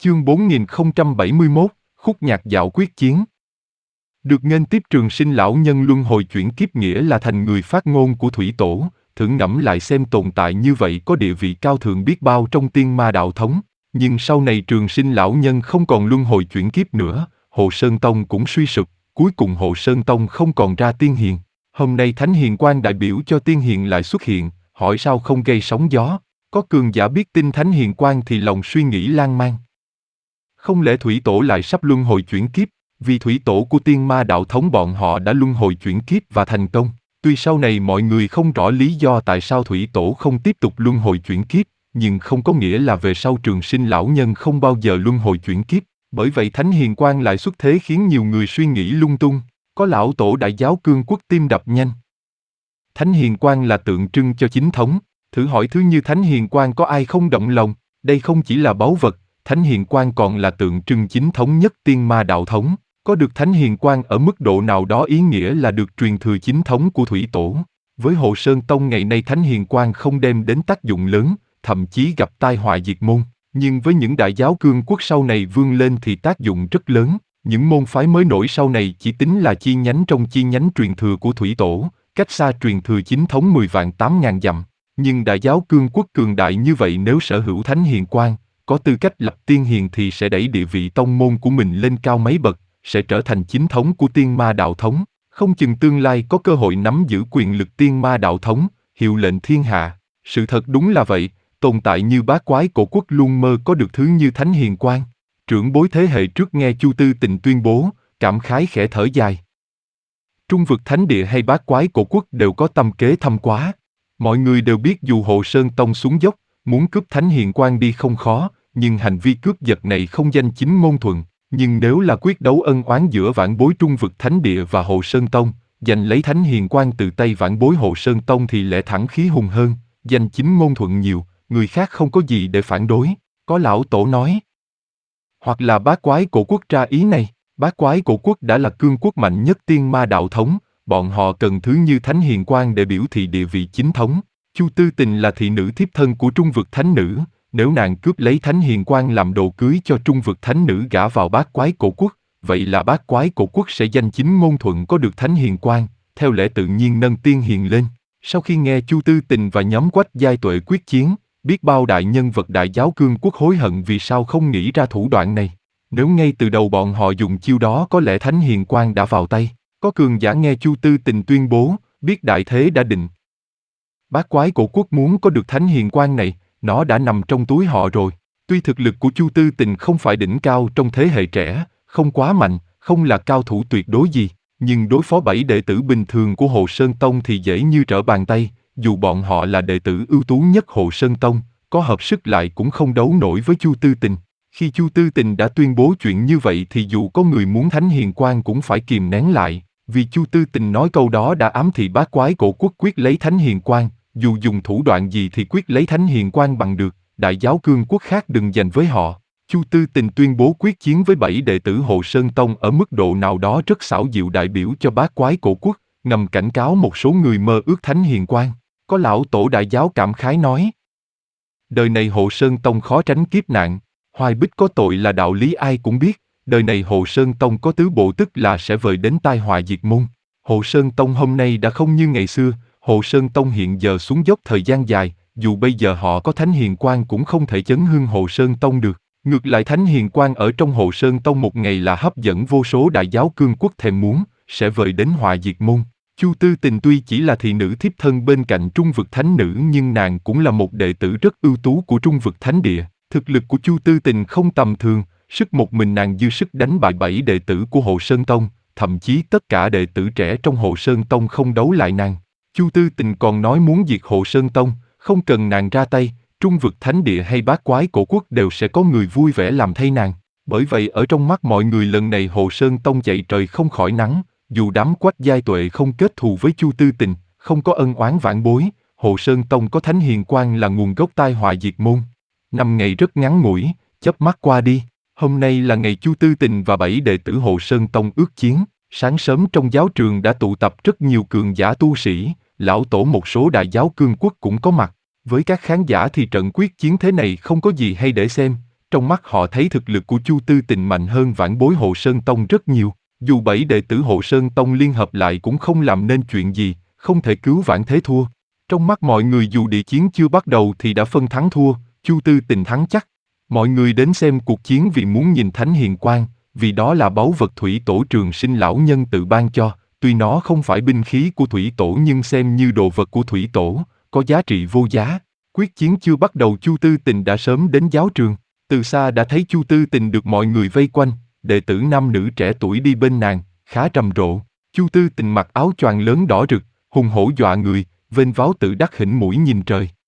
Chương 4071, khúc nhạc dạo quyết chiến. Được nghênh tiếp trường sinh lão nhân luân hồi chuyển kiếp nghĩa là thành người phát ngôn của Thủy Tổ, thử ngẫm lại xem tồn tại như vậy có địa vị cao thượng biết bao trong tiên ma đạo thống. Nhưng sau này trường sinh lão nhân không còn luân hồi chuyển kiếp nữa, Hộ Sơn Tông cũng suy sụp, cuối cùng Hộ Sơn Tông không còn ra tiên hiền. Hôm nay Thánh Hiền Quang đại biểu cho tiên hiền lại xuất hiện, hỏi sao không gây sóng gió. Có cường giả biết tin Thánh Hiền Quang thì lòng suy nghĩ lan man. Không lẽ Thủy Tổ lại sắp luân hồi chuyển kiếp, vì Thủy Tổ của tiên ma đạo thống bọn họ đã luân hồi chuyển kiếp và thành công. Tuy sau này mọi người không rõ lý do tại sao Thủy Tổ không tiếp tục luân hồi chuyển kiếp, nhưng không có nghĩa là về sau trường sinh lão nhân không bao giờ luân hồi chuyển kiếp. Bởi vậy Thánh Hiền Quang lại xuất thế khiến nhiều người suy nghĩ lung tung. Có lão tổ đại giáo cương quốc tim đập nhanh. Thánh Hiền Quang là tượng trưng cho chính thống. Thử hỏi thứ như Thánh Hiền Quang có ai không động lòng? Đây không chỉ là báu vật, Thánh Hiền Quang còn là tượng trưng chính thống nhất tiên ma đạo thống. Có được Thánh Hiền Quang ở mức độ nào đó ý nghĩa là được truyền thừa chính thống của Thủy Tổ. Với Hộ Sơn Tông ngày nay Thánh Hiền Quang không đem đến tác dụng lớn, thậm chí gặp tai họa diệt môn. Nhưng với những đại giáo cương quốc sau này vươn lên thì tác dụng rất lớn. Những môn phái mới nổi sau này chỉ tính là chi nhánh trong chi nhánh truyền thừa của Thủy Tổ, cách xa truyền thừa chính thống 10 vạn 8.000 dặm. Nhưng đại giáo cương quốc cường đại như vậy nếu sở hữu Thánh Hiền Quang, có tư cách lập tiên hiền thì sẽ đẩy địa vị tông môn của mình lên cao mấy bậc, sẽ trở thành chính thống của tiên ma đạo thống, không chừng tương lai có cơ hội nắm giữ quyền lực tiên ma đạo thống, hiệu lệnh thiên hạ. Sự thật đúng là vậy, tồn tại như Bát Quái Cổ Quốc luôn mơ có được thứ như Thánh Hiền Quang. Trưởng bối thế hệ trước nghe Chu Tư Tình tuyên bố, cảm khái khẽ thở dài. Trung vực thánh địa hay Bát Quái Cổ Quốc đều có tâm kế thâm quá. Mọi người đều biết dù Hộ Sơn Tông xuống dốc, muốn cướp Thánh Hiền Quang đi không khó, nhưng hành vi cướp giật này không danh chính ngôn thuận. Nhưng nếu là quyết đấu ân oán giữa vãn bối Trung vực thánh địa và Hộ Sơn Tông, giành lấy Thánh Hiền Quang từ tay vãn bối Hộ Sơn Tông thì lẽ thẳng khí hùng hơn, danh chính ngôn thuận nhiều, người khác không có gì để phản đối. Có lão tổ nói. Hoặc là Bát Quái Cổ Quốc ra ý này, Bát Quái Cổ Quốc đã là cương quốc mạnh nhất tiên ma đạo thống, bọn họ cần thứ như Thánh Hiền Quang để biểu thị địa vị chính thống. Chu Tư Tình là thị nữ thiếp thân của Trung vực thánh nữ, nếu nàng cướp lấy Thánh Hiền Quang làm đồ cưới cho Trung vực thánh nữ gả vào Bát Quái Cổ Quốc, vậy là Bát Quái Cổ Quốc sẽ danh chính ngôn thuận có được Thánh Hiền Quang, theo lẽ tự nhiên nâng tiên hiền lên. Sau khi nghe Chu Tư Tình và nhóm Quách Giai Tuệ quyết chiến, biết bao đại nhân vật đại giáo cương quốc hối hận vì sao không nghĩ ra thủ đoạn này. Nếu ngay từ đầu bọn họ dùng chiêu đó có lẽ Thánh Hiền Quang đã vào tay. Có cường giả nghe Chu Tư Tình tuyên bố, biết đại thế đã định. Bát Quái Cổ Quốc muốn có được Thánh Hiền Quang này, nó đã nằm trong túi họ rồi. Tuy thực lực của Chu Tư Tình không phải đỉnh cao trong thế hệ trẻ, không quá mạnh, không là cao thủ tuyệt đối gì, nhưng đối phó 7 đệ tử bình thường của Hộ Sơn Tông thì dễ như trở bàn tay, dù bọn họ là đệ tử ưu tú nhất Hộ Sơn Tông, có hợp sức lại cũng không đấu nổi với Chu Tư Tình. Khi Chu Tư Tình đã tuyên bố chuyện như vậy thì dù có người muốn Thánh Hiền Quang cũng phải kìm nén lại, vì Chu Tư Tình nói câu đó đã ám thị Bát Quái Cổ Quốc quyết lấy Thánh Hiền Quang, dù dùng thủ đoạn gì thì quyết lấy Thánh Hiền Quang bằng được, đại giáo cương quốc khác đừng giành với họ. Chu Tư Tình tuyên bố quyết chiến với 7 đệ tử Hộ Sơn Tông ở mức độ nào đó rất xảo diệu đại biểu cho Bát Quái Cổ Quốc, ngầm cảnh cáo một số người mơ ước Thánh Hiền Quang. Có lão tổ đại giáo cảm khái nói, đời này Hộ Sơn Tông khó tránh kiếp nạn, hoài bích có tội là đạo lý ai cũng biết, đời này Hộ Sơn Tông có tứ bộ tức là sẽ vời đến tai họa diệt môn. Hộ Sơn Tông hôm nay đã không như ngày xưa, Hộ Sơn Tông hiện giờ xuống dốc thời gian dài, dù bây giờ họ có Thánh Hiền Quang cũng không thể chấn hưng Hộ Sơn Tông được. Ngược lại Thánh Hiền Quang ở trong Hộ Sơn Tông một ngày là hấp dẫn vô số đại giáo cương quốc thèm muốn, sẽ vời đến họa diệt môn. Chu Tư Tình tuy chỉ là thị nữ thiếp thân bên cạnh Trung vực thánh nữ nhưng nàng cũng là một đệ tử rất ưu tú của Trung vực thánh địa. Thực lực của Chu Tư Tình không tầm thường, sức một mình nàng dư sức đánh bại 7 đệ tử của Hộ Sơn Tông, thậm chí tất cả đệ tử trẻ trong Hộ Sơn Tông không đấu lại nàng. Chu Tư Tình còn nói muốn diệt Hộ Sơn Tông, không cần nàng ra tay, Trung vực thánh địa hay Bát Quái Cổ Quốc đều sẽ có người vui vẻ làm thay nàng. Bởi vậy ở trong mắt mọi người lần này Hộ Sơn Tông chạy trời không khỏi nắng, dù đám Quách Giai Tuệ không kết thù với Chu Tư Tình, không có ân oán vãn bối, Hộ Sơn Tông có Thánh Hiền Quang là nguồn gốc tai họa diệt môn. 5 ngày rất ngắn ngủi, chớp mắt qua đi. Hôm nay là ngày Chu Tư Tình và 7 đệ tử Hộ Sơn Tông ước chiến. Sáng sớm trong giáo trường đã tụ tập rất nhiều cường giả tu sĩ, lão tổ một số đại giáo cương quốc cũng có mặt. Với các khán giả thì trận quyết chiến thế này không có gì hay để xem, Trong mắt họ thấy thực lực của Chu Tư Tình mạnh hơn vãn bối Hộ Sơn Tông rất nhiều. Dù 7 đệ tử Hộ Sơn Tông liên hợp lại cũng không làm nên chuyện gì, không thể cứu vãn thế thua. Trong mắt mọi người dù địa chiến chưa bắt đầu thì đã phân thắng thua, Chu Tư Tình thắng chắc. Mọi người đến xem cuộc chiến vì muốn nhìn Thánh Hiền Quang, vì đó là báu vật thủy tổ Trường Sinh lão nhân tự ban cho, tuy nó không phải binh khí của thủy tổ nhưng xem như đồ vật của thủy tổ, có giá trị vô giá. Quyết chiến chưa bắt đầu Chu Tư Tình đã sớm đến giáo trường, từ xa đã thấy Chu Tư Tình được mọi người vây quanh, đệ tử nam nữ trẻ tuổi đi bên nàng, khá trầm rộ. Chu Tư Tình mặc áo choàng lớn đỏ rực, hùng hổ dọa người, vênh váo tự đắc hỉnh mũi nhìn trời.